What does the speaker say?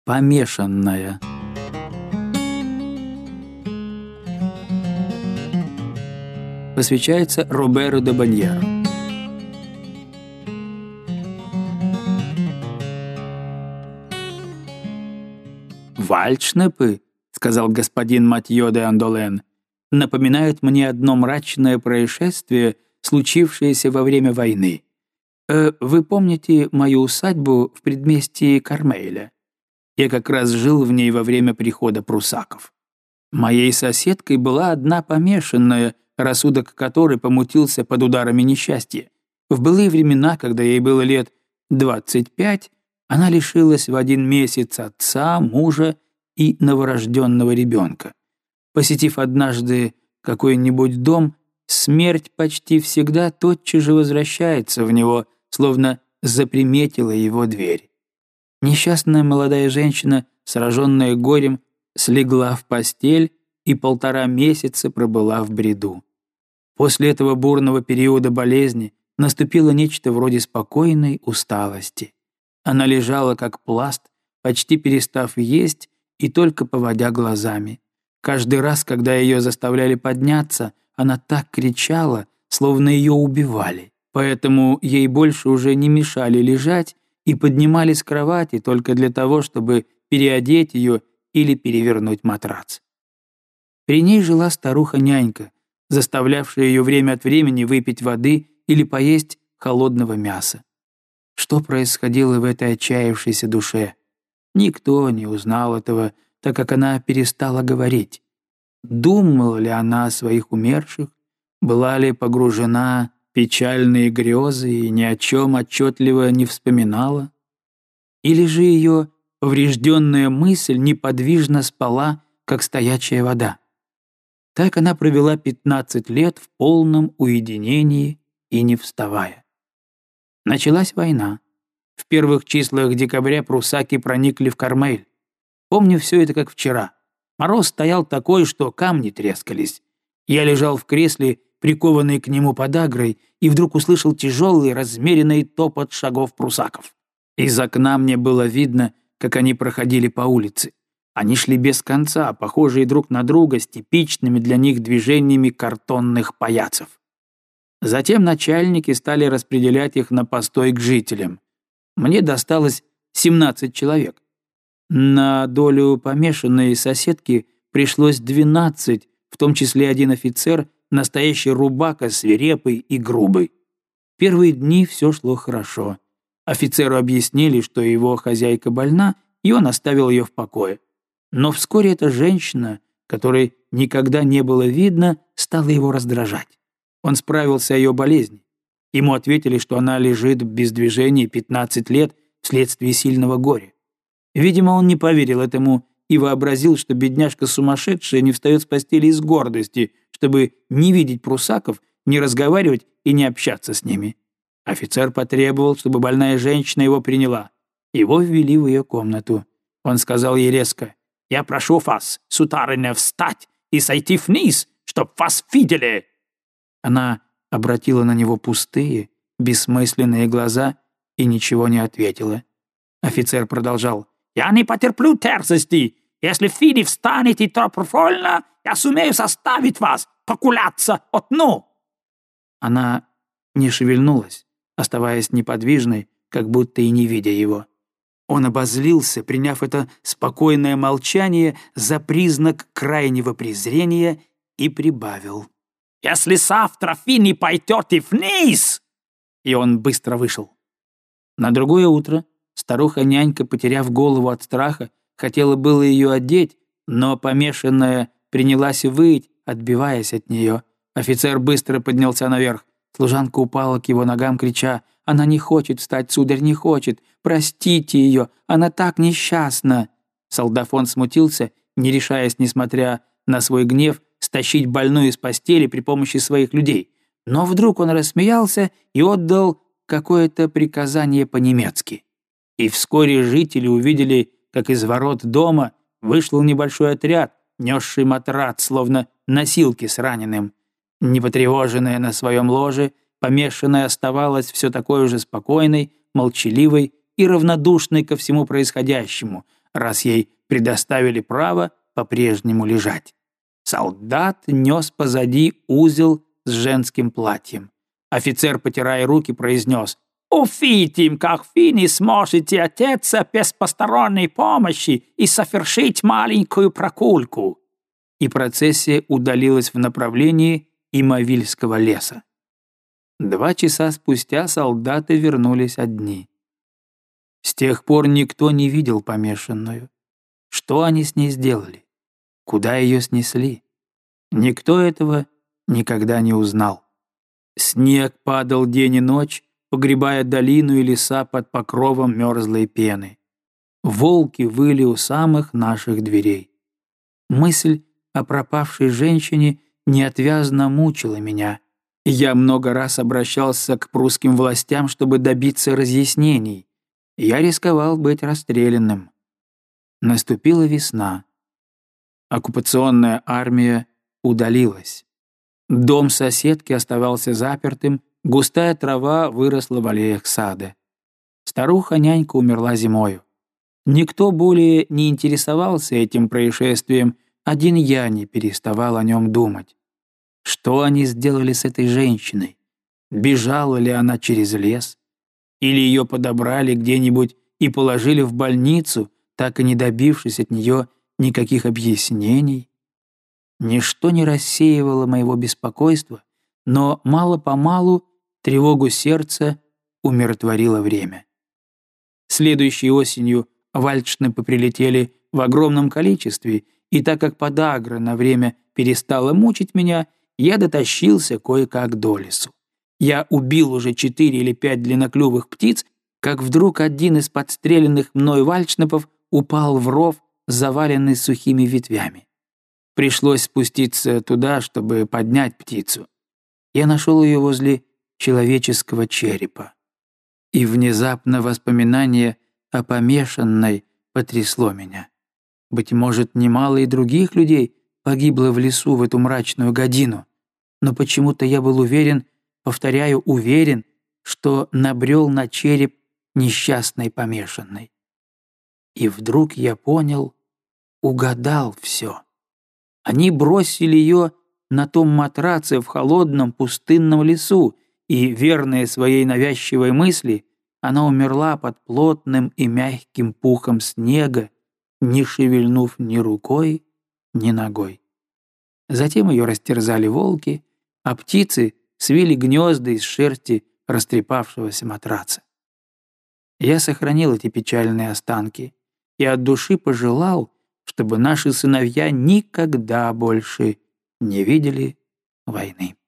Помешанная. Посвящается Роберу де Баньеру. «Вальдшнепы, — сказал господин Матьё де Андолен, — напоминают мне одно мрачное происшествие, случившееся во время войны. Вы помните мою усадьбу в предместье Кармейля? Я как раз жил в ней во время прихода прусаков. Моей соседкой была одна помешанная, рассудок которой помутился под ударами несчастья. В былые времена, когда ей было лет 25, она лишилась в 1 месяц отца, мужа и новорожденного ребенка. Посетив однажды какой-нибудь дом, смерть почти всегда тотчас же возвращается в него, словно заприметила его дверь. Несчастная молодая женщина, сраженная горем, слегла в постель и 1,5 месяца пробыла в бреду. После этого бурного периода болезни наступило нечто вроде спокойной усталости. Она лежала как пласт, почти перестав есть и только поводя глазами. Каждый раз, когда ее заставляли подняться, она так кричала, словно ее убивали. Поэтому ей больше уже не мешали лежать и поднимали с кровати только для того, чтобы переодеть ее или перевернуть матрац. При ней жила старуха-нянька, заставлявшая ее время от времени выпить воды или поесть холодного мяса. Что происходило в этой отчаявшейся душе? Никто не узнал этого, так как она перестала говорить. Думала ли она о своих умерших? Была ли погружена в печальные грезы и ни о чем отчетливо не вспоминала? Или же ее поврежденная мысль неподвижно спала, как стоячая вода? Так она провела 15 лет в полном уединении и не вставая. Началась война. В первых числах декабря прусаки проникли в Кармейль. Помню все это как вчера. Мороз стоял такой, что камни трескались. Я лежал в кресле, прикованный к нему подагрой, и вдруг услышал тяжелый, размеренный топот шагов прусаков. Из окна мне было видно, как они проходили по улице. Они шли без конца, похожие друг на друга, с типичными для них движениями картонных паяцев. Затем начальники стали распределять их на постой к жителям. Мне досталось 17 человек. На долю помешанной соседки пришлось 12, в том числе 1 офицер, настоящий рубака, свирепый и грубый. Первые дни все шло хорошо. Офицеру объяснили, что его хозяйка больна, и он оставил ее в покое. Но вскоре эта женщина, которой никогда не было видно, стала его раздражать. Он справился о ее болезни. Ему ответили, что она лежит без движения 15 лет вследствие сильного горя. Видимо, он не поверил этому и вообразил, что бедняжка сумасшедшая не встает с постели из гордости, чтобы не видеть прусаков, не разговаривать и не общаться с ними. Офицер потребовал, чтобы больная женщина его приняла. Его ввели в ее комнату. Он сказал ей резко: «Я прошу вас, сударыня, встать и сойти вниз, чтоб вас видели». Она обратила на него пустые, бессмысленные глаза и ничего не ответила. Офицер продолжал: «Я не потерплю терзости. Если вы не встанете добровольно, я сумею заставить вас покуляться от дну». Она не шевельнулась, оставаясь неподвижной, как будто и не видя его. Он обозлился, приняв это спокойное молчание за признак крайнего презрения, и прибавил: «Если завтра вы не пойдете вниз!» И он быстро вышел. На другое утро старуха-нянька, потеряв голову от страха, хотела было ее одеть, но помешанная принялась выть, отбиваясь от нее. Офицер быстро поднялся наверх. Служанка упала к его ногам, крича: «Она не хочет встать, сударь, не хочет! Простите ее! Она так несчастна!» Солдафон смутился, не решаясь, несмотря на свой гнев, стащить больную из постели при помощи своих людей. Но вдруг он рассмеялся и отдал какое-то приказание по-немецки. И вскоре жители увидели, как из ворот дома вышел небольшой отряд, несший матрац, словно носилки с раненым. Непотревоженная на своем ложе, помешанная оставалась все такой же спокойной, молчаливой и равнодушной ко всему происходящему, раз ей предоставили право по-прежнему лежать. Солдат нес позади узел с женским платьем. Офицер, потирая руки, произнес: «Увидим, как вы не сможете одеться без посторонней помощи и совершить маленькую прогулку». И процессия удалилась в направлении Имавильского леса. 2 часа спустя солдаты вернулись одни. С тех пор никто не видел помешанную. Что они с ней сделали? Куда ее снесли? Никто этого никогда не узнал. Снег падал день и ночь, погребая долину и леса под покровом мерзлой пены. Волки выли у самых наших дверей. Мысль о пропавшей женщине неотвязно мучила меня. Я много раз обращался к прусским властям, чтобы добиться разъяснений. Я рисковал быть расстрелянным. Наступила весна. Оккупационная армия удалилась. Дом соседки оставался запертым, густая трава выросла в аллеях сада. Старуха-нянька умерла зимою. Никто более не интересовался этим происшествием, один я не переставал о нем думать. Что они сделали с этой женщиной? Бежала ли она через лес? Или ее подобрали где-нибудь и положили в больницу, так и не добившись от нее никаких объяснений? Ничто не рассеивало моего беспокойства, но мало-помалу тревогу сердца умиротворило время. Следующей осенью вальдшнепы прилетели в огромном количестве, и так как подагра на время перестала мучить меня, я дотащился кое-как до лесу. Я убил уже 4 или 5 длинноклювых птиц, как вдруг один из подстреленных мной вальдшнепов упал в ров, заваленный сухими ветвями. Пришлось спуститься туда, чтобы поднять птицу. Я нашел ее возле человеческого черепа. И внезапно воспоминание о помешанной потрясло меня. Быть может, немало и других людей погибло в лесу в эту мрачную годину, но почему-то я был уверен, повторяю, уверен, что набрел на череп несчастной помешанной. И вдруг я понял, угадал все. Они бросили ее на том матраце в холодном пустынном лесу, и, верная своей навязчивой мысли, она умерла под плотным и мягким пухом снега, не шевельнув ни рукой, ни ногой. Затем ее растерзали волки, а птицы свили гнезда из шерсти растрепавшегося матраца. Я сохранил эти печальные останки и от души пожелал, чтобы наши сыновья никогда больше не видели войны.